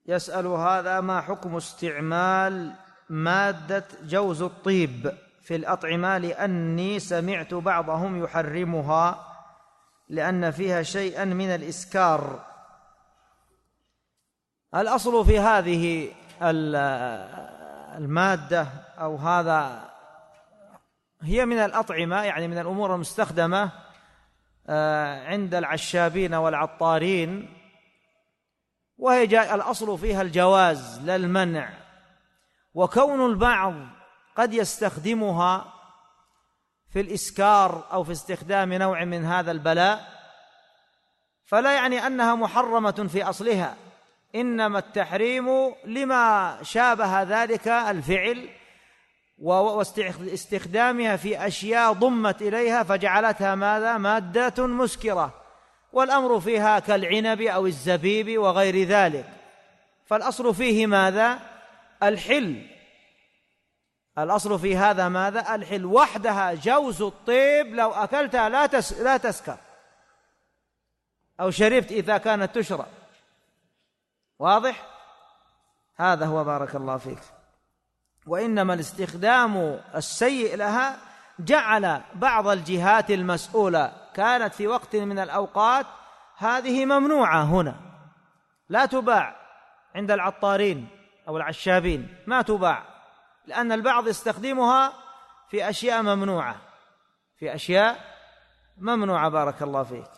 يسأل هذا: ما حكم استعمال مادة جوز الطيب في الأطعمة، لأني سمعت بعضهم يحرمها لأن فيها شيئا من الإسكار. الأصل في هذه المادة أو هذا هي من الأطعمة، يعني من الأمور المستخدمة عند العشابين والعطارين، وهي الأصل فيها الجواز لا المنع. وكون البعض قد يستخدمها في الإسكار أو في استخدام نوع من هذا البلاء فلا يعني أنها محرمة في أصلها، إنما التحريم لما شابه ذلك الفعل واستخدامها في أشياء ضمت إليها فجعلتها ماذا؟ مادة مسكرة، والأمر فيها كالعنب أو الزبيب وغير ذلك. فالأصل فيه ماذا؟ الحل. الأصل في هذا ماذا؟ الحل وحدها. جوز الطيب لو أكلتها لا تسكر، أو شربت إذا كانت تشرب. واضح؟ هذا هو، بارك الله فيك. وإنما الاستخدام السيء لها جعل بعض الجهات المسؤولة كانت في وقت من الأوقات هذه ممنوعة هنا، لا تباع عند العطارين أو العشابين، ما تباع، لأن البعض يستخدمها في أشياء ممنوعة، بارك الله فيك.